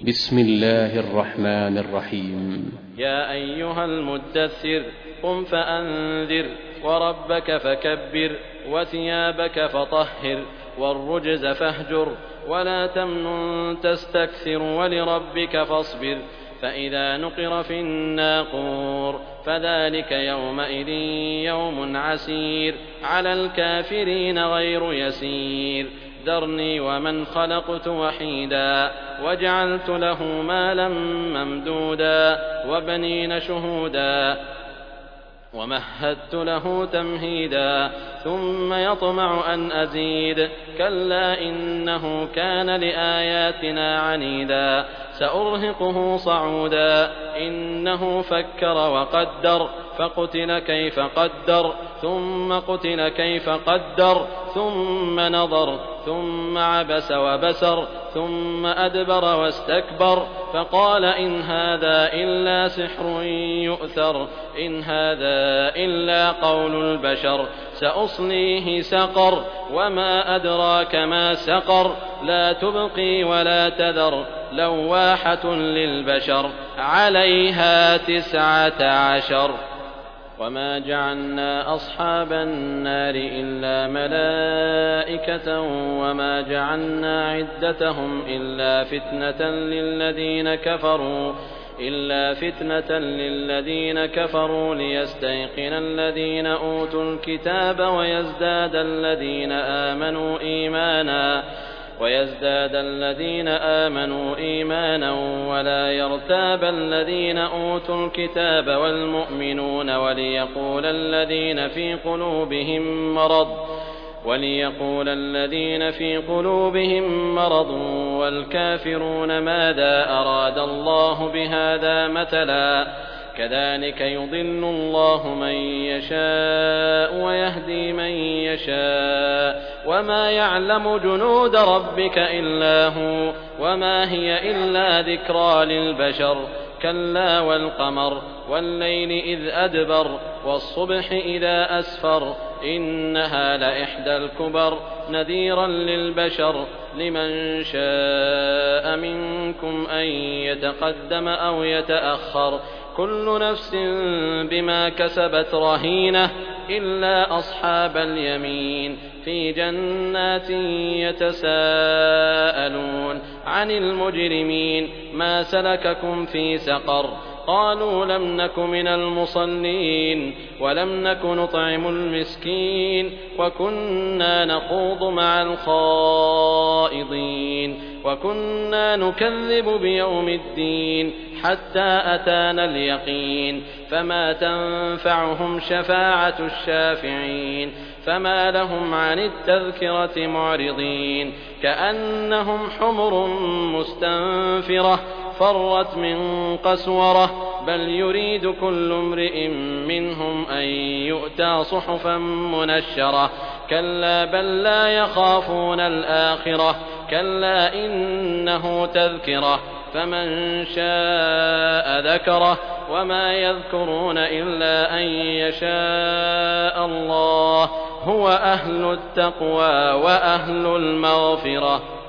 بسم الله الرحمن الرحيم. يا أيها المدثر قم فأنذر وربك فكبر وثيابك فطهر والرجز فاهجر ولا تمنن تستكثر ولربك فاصبر فإذا نقر في الناقور فذلك يومئذ يوم عسير على الكافرين غير يسير ذرني ومن خلقت وحيدا وجعلت له مالا ممدودا وبنين شهودا ومهدت له تمهيدا ثم يطمع أن أزيد كلا إنه كان لآياتنا عنيدا سأرهقه صعودا إنه فكر وقدر فقتل كيف قدر ثم قتل كيف قدر ثم نظر ثم عبس وبسر ثم أدبر واستكبر فقال إن هذا إلا سحر يؤثر إن هذا إلا قول البشر سأصليه سقر وما أدراك ما سقر لا تبقي ولا تذر لواحة للبشر عليها 19 وما جعلنا أصحاب النار إلا ملائكة وما جعلنا عدتهم إلا فتنة للذين كفروا ليستيقن الذين أوتوا الكتاب ويزداد الذين آمنوا إيمانا ولا يرتاب الذين أوتوا الكتاب والمؤمنون وليقول الذين في قلوبهم مرض والكافرون ماذا أراد الله بهذا مثلا كذلك يضل الله من يشاء ويهدي من يشاء وما يعلم جنود ربك إلا هو وما هي إلا ذكرى للبشر كلا والقمر والليل إذ أدبر والصبح إذا أسفر إنها لإحدى الكبر نذيرا للبشر لمن شاء منكم أن يتقدم أو يتأخر كل نفس بما كسبت رهينة إلا أصحاب اليمين في جنات يتساءلون عن المجرمين ما سلككم في سقر قالوا لم نك من المصلين ولم نك نطعم المسكين وكنا نخوض مع الخائضين وكنا نكذب بيوم الدين حتى أتانا اليقين فما تنفعهم شفاعة الشافعين فما لهم عن التذكرة معرضين كأنهم حمر مستنفرة فرت من قسورة بل يريد كل امرئ منهم أن يؤتى صحفا منشرة كلا بل لا يخافون الآخرة كلا إنه تذكرة فمن شاء ذكره وما يذكرون إلا أن يشاء الله هو أهل التقوى وأهل المغفرة.